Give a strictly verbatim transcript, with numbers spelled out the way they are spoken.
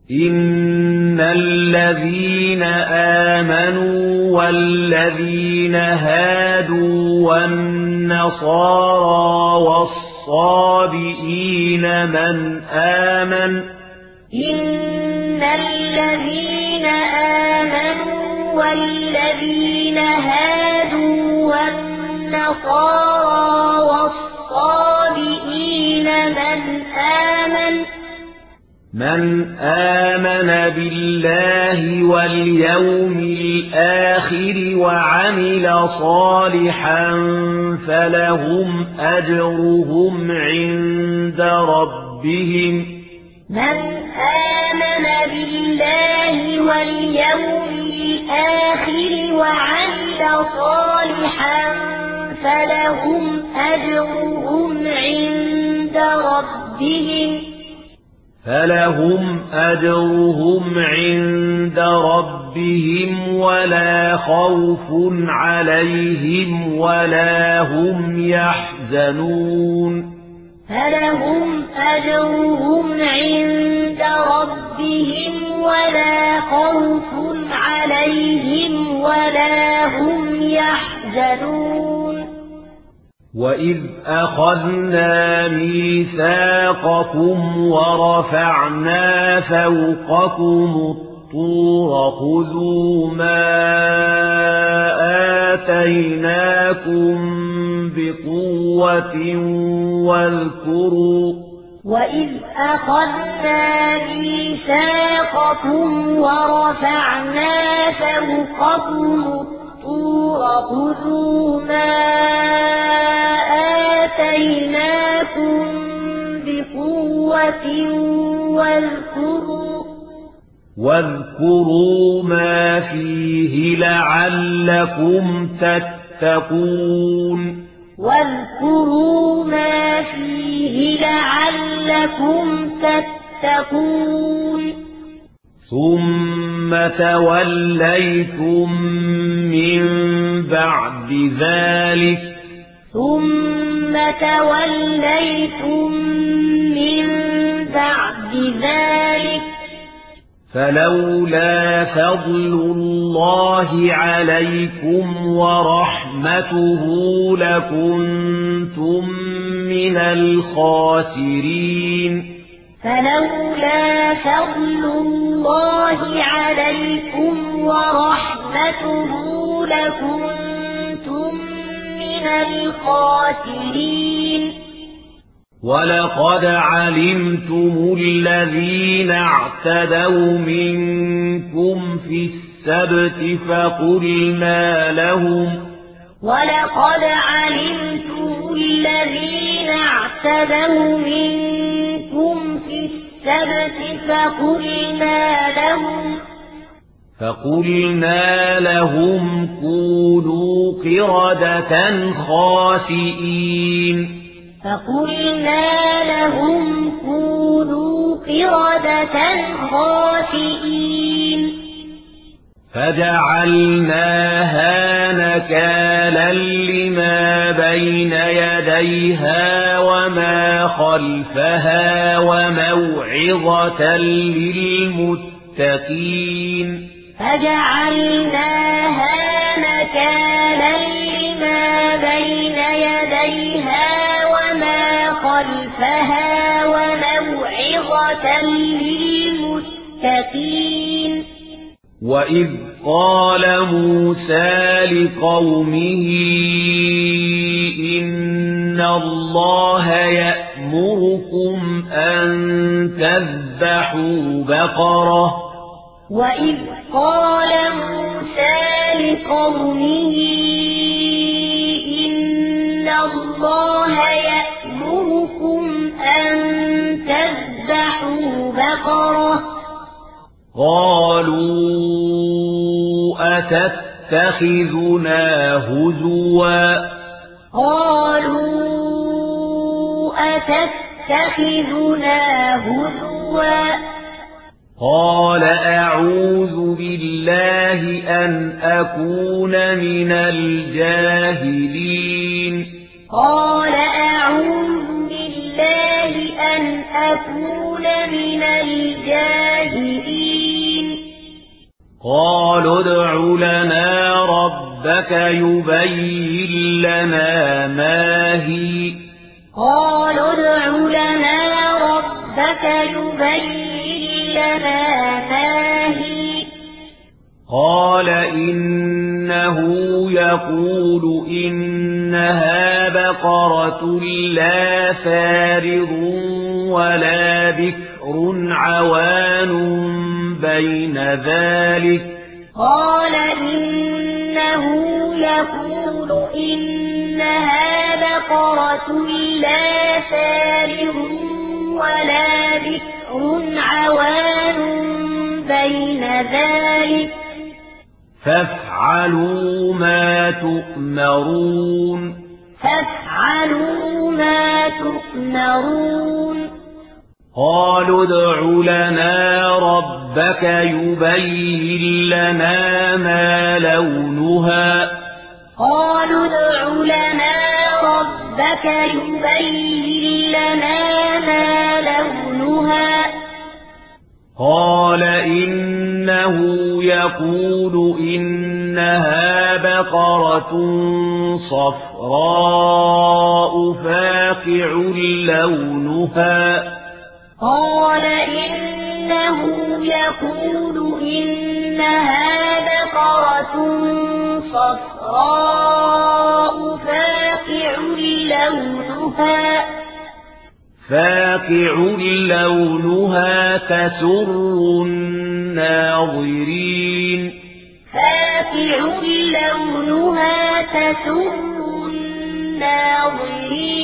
إن الذين آمنوا والذين هادوا والنصارى والصابئين من آمن إن الذين آمنوا والذين هادوا والنصارى والصابئين من آمن من آمن بالله واليوم الآخر وعمل صالحا فلهم أجرهم عند ربهم من آمن بالله واليوم الآخر وعمل صالحا فلهم أجرهم عند ربهم فلهم أجرهم عند ربهم ولا خوف عليهم ولا هم يحزنون فلهم أجرهم عند ربهم ولا خوف عليهم ولا هم يحزنون وَإِذْ أَخَذْنَا مِيثَاقَكُمْ وَرَفَعْنَا فَوْقَكُمُ الطُّورَ خُذُوا مَا آتَيْنَاكُمْ بِقُوَّةٍ وَاذْكُرُوا وَإِذْ أَخَذْنَا مِيثَاقَكُمْ وَرَفَعْنَا فَوْقَكُمُ الطُّورَ خُذُوا مَا آتَيْنَاكُمْ بِقُوَّةٍ وَاذْكُرُوا واذكروا ما فيه لعلكم تتقون واذكروا ما فيه لعلكم تتقون ثم توليتم من بعد ذلك ثم توليتم من بعد ذلك فلولا فضل الله عليكم ورحمته لكنتم من الخاسرين فلولا فضل الله عليكم ورحمته لكنتم من الخاسرين ولقد علمتم الذين اعتدوا منكم في السبت فقلنا لهم ولقد علمتم الذين اعتدوا منكم في السبت فقلنا لهم فقلنا لهم كونوا قردة خاسئين فقلنا لهم كونوا قردة خاسئين فجعلناها نكالا لما بين يديها وما خلفها وموعظة للمتقين فجعلناها نكالا لما بين يديها وما خلفها وموعظة للمتقين وَإِذْ قَالَ مُوسَى لِقَوْمِهِ إِنَّ اللَّهَ يَأْمُرُكُمْ أَن تَذْبَحُوا بَقَرَةً وَإِذْ قَالَ مُوسَى لِقَوْمِهِ إِنَّ اللَّهَ يَأْمُرُكُمْ أَن تَذْبَحُوا بَقَرَةً قالوا أتتخذنا هزوا قالوا أتتخذنا هزوا قال أعوذ بالله أن أكون من الجاهلين قال أعوذ بالله أن أكون من الجاهلين يبين لنا ما هي قالوا ادع لنا ربك يبين لنا ما هي قال إنه يقول إنها بقرة لا فارض ولا بكر عوان بين ذلك قال إنه يقول إنها بقرة لا فارغ ولا بكر عوان بين ذلك فافعلوا ما تؤمرون فافعلوا ما تؤمرون قالوا ادع لنا ربك يبين لنا ما لونها قالوا ادع لنا ربك يبين لنا ما لونها قال إنه يقول إنها بقرة صفراء فاقع لونها قال إنه يقول إنها بقرة صفراء فاقع لونها فاقع لونها تسر الناظرين فاقع لونها تسر الناظرين